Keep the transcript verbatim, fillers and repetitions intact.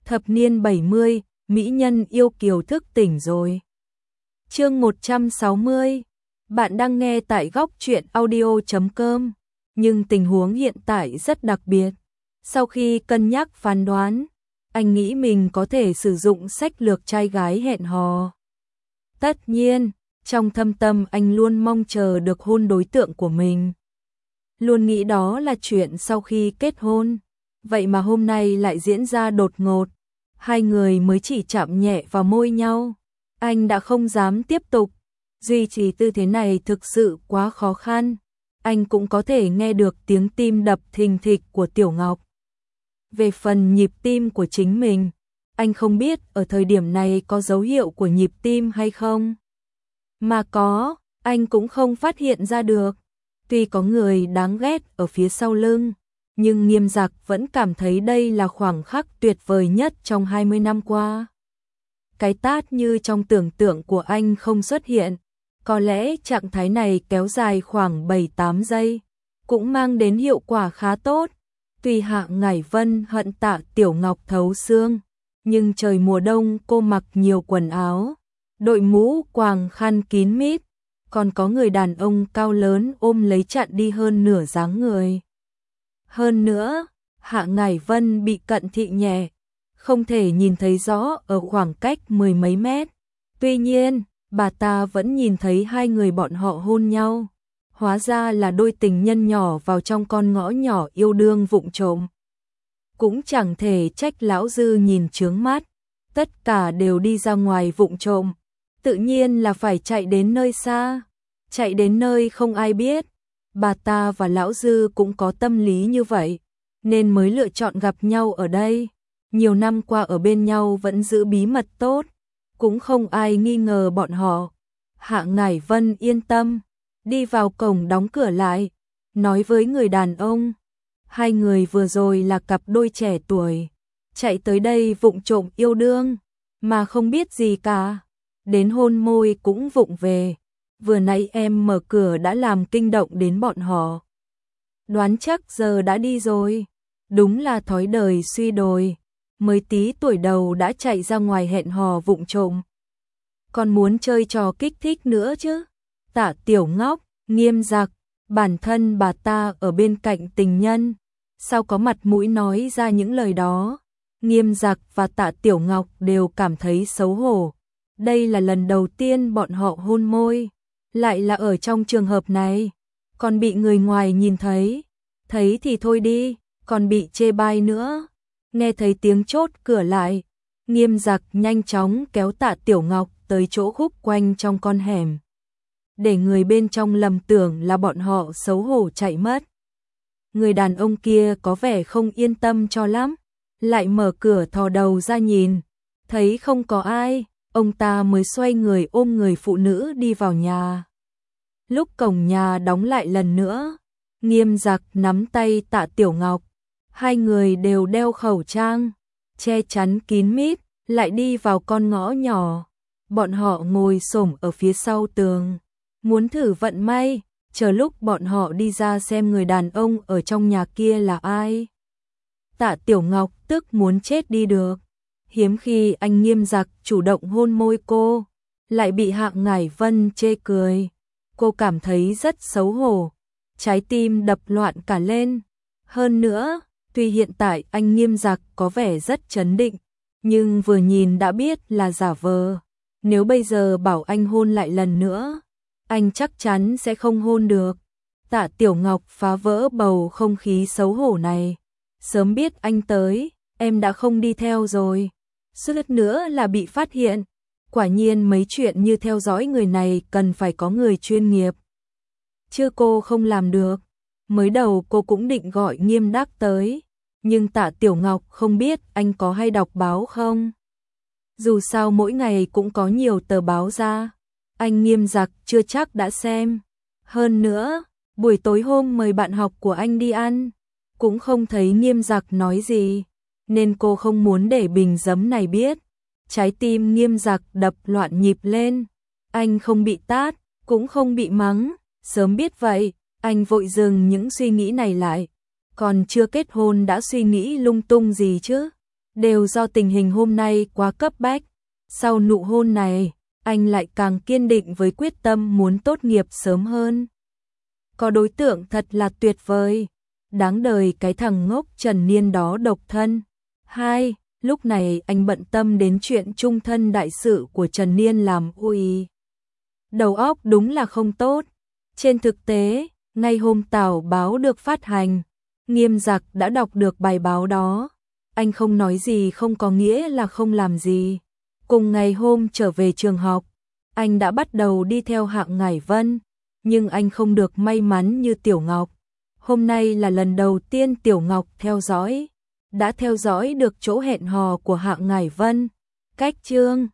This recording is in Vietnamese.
Thập niên bảy mươi, mỹ nhân yêu kiều thức tỉnh rồi. Chương một trăm sáu mươi. Bạn đang nghe tại góc truyện audio chấm com, nhưng tình huống hiện tại rất đặc biệt. Sau khi cân nhắc phán đoán, anh nghĩ mình có thể sử dụng sách lược trai gái hẹn hò. Tất nhiên, trong thâm tâm anh luôn mong chờ được hôn đối tượng của mình. Luôn nghĩ đó là chuyện sau khi kết hôn. Vậy mà hôm nay lại diễn ra đột ngột. Hai người mới chỉ chạm nhẹ vào môi nhau. Anh đã không dám tiếp tục. Duy trì tư thế này thực sự quá khó khăn. Anh cũng có thể nghe được tiếng tim đập thình thịch của Tiểu Ngọc. Về phần nhịp tim của chính mình, anh không biết ở thời điểm này có dấu hiệu của nhịp tim hay không. Mà có, anh cũng không phát hiện ra được. Tuy có người đáng ghét ở phía sau lưng, nhưng Nghiêm Giặc vẫn cảm thấy đây là khoảnh khắc tuyệt vời nhất trong hai mươi năm qua. Cái tát như trong tưởng tượng của anh không xuất hiện. Có lẽ trạng thái này kéo dài khoảng bảy tám giây, cũng mang đến hiệu quả khá tốt. Tuy Hạ Ngải Vân hận Tạ Tiểu Ngọc thấu xương, nhưng trời mùa đông cô mặc nhiều quần áo, đội mũ quàng khăn kín mít, còn có người đàn ông cao lớn ôm lấy chặn đi hơn nửa dáng người. Hơn nữa, Hạ Ngải Vân bị cận thị nhẹ, không thể nhìn thấy rõ ở khoảng cách mười mấy mét. Tuy nhiên, bà ta vẫn nhìn thấy hai người bọn họ hôn nhau. Hóa ra là đôi tình nhân nhỏ vào trong con ngõ nhỏ yêu đương vụng trộm. Cũng chẳng thể trách lão Dư nhìn chướng mắt. Tất cả đều đi ra ngoài vụng trộm. Tự nhiên là phải chạy đến nơi xa. Chạy đến nơi không ai biết. Bà ta và lão Dư cũng có tâm lý như vậy, nên mới lựa chọn gặp nhau ở đây. Nhiều năm qua ở bên nhau vẫn giữ bí mật tốt, cũng không ai nghi ngờ bọn họ. Hạ Ngải Vân yên tâm, đi vào cổng đóng cửa lại, nói với người đàn ông. Hai người vừa rồi là cặp đôi trẻ tuổi, chạy tới đây vụng trộm yêu đương, mà không biết gì cả. Đến hôn môi cũng vụng về. Vừa nãy em mở cửa đã làm kinh động đến bọn họ. Đoán chắc giờ đã đi rồi. Đúng là thói đời suy đồi. Mới tí tuổi đầu đã chạy ra ngoài hẹn hò vụng trộm. Còn muốn chơi trò kích thích nữa chứ. Tạ Tiểu Ngọc, Nghiêm Giặc, bản thân bà ta ở bên cạnh tình nhân, sao có mặt mũi nói ra những lời đó. Nghiêm Giặc và Tạ Tiểu Ngọc đều cảm thấy xấu hổ. Đây là lần đầu tiên bọn họ hôn môi, lại là ở trong trường hợp này, còn bị người ngoài nhìn thấy. Thấy thì thôi đi, còn bị chê bai nữa. Nghe thấy tiếng chốt cửa lại, Nghiêm Giặc nhanh chóng kéo Tạ Tiểu Ngọc tới chỗ khúc quanh trong con hẻm, để người bên trong lầm tưởng là bọn họ xấu hổ chạy mất. Người đàn ông kia có vẻ không yên tâm cho lắm, lại mở cửa thò đầu ra nhìn, thấy không có ai, ông ta mới xoay người ôm người phụ nữ đi vào nhà. Lúc cổng nhà đóng lại lần nữa, Nghiêm Giặc nắm tay Tạ Tiểu Ngọc. Hai người đều đeo khẩu trang, che chắn kín mít, lại đi vào con ngõ nhỏ. Bọn họ ngồi xổm ở phía sau tường, muốn thử vận may, chờ lúc bọn họ đi ra xem người đàn ông ở trong nhà kia là ai. Tạ Tiểu Ngọc tức muốn chết đi được. Hiếm khi anh Nghiêm Giặc chủ động hôn môi cô, lại bị Hạ Ngải Vân chê cười. Cô cảm thấy rất xấu hổ, trái tim đập loạn cả lên. Hơn nữa, tuy hiện tại anh Nghiêm Giặc có vẻ rất trấn định, nhưng vừa nhìn đã biết là giả vờ. Nếu bây giờ bảo anh hôn lại lần nữa, anh chắc chắn sẽ không hôn được. Tạ Tiểu Ngọc phá vỡ bầu không khí xấu hổ này. Sớm biết anh tới, em đã không đi theo rồi. Suýt nữa là bị phát hiện. Quả nhiên mấy chuyện như theo dõi người này cần phải có người chuyên nghiệp. Chứ cô không làm được. Mới đầu cô cũng định gọi Nghiêm Đắc tới, nhưng Tạ Tiểu Ngọc không biết anh có hay đọc báo không. Dù sao mỗi ngày cũng có nhiều tờ báo ra, anh Nghiêm Giặc chưa chắc đã xem. Hơn nữa, buổi tối hôm mời bạn học của anh đi ăn, cũng không thấy Nghiêm Giặc nói gì, nên cô không muốn để bình giấm này biết. Trái tim Nghiêm Giặc đập loạn nhịp lên. Anh không bị tát, cũng không bị mắng. Sớm biết vậy, anh vội dừng những suy nghĩ này lại. Còn chưa kết hôn đã suy nghĩ lung tung gì chứ? đều do tình hình hôm nay quá cấp bách. Sau nụ hôn này, anh lại càng kiên định với quyết tâm muốn tốt nghiệp sớm hơn. Có đối tượng thật là tuyệt vời, đáng đời cái thằng ngốc Trần Niên đó độc thân. Hai, lúc này anh bận tâm đến chuyện chung thân đại sự của Trần Niên làm ui. Đầu óc đúng là không tốt. Trên thực tế, ngay hôm tảo báo được phát hành, Nghiêm Giặc đã đọc được bài báo đó. Anh không nói gì không có nghĩa là không làm gì. Cùng ngày hôm trở về trường học, anh đã bắt đầu đi theo Hạng Ngải Vân, nhưng anh không được may mắn như Tiểu Ngọc. Hôm nay là lần đầu tiên Tiểu Ngọc theo dõi, đã theo dõi được chỗ hẹn hò của Hạng Ngải Vân. Cách chương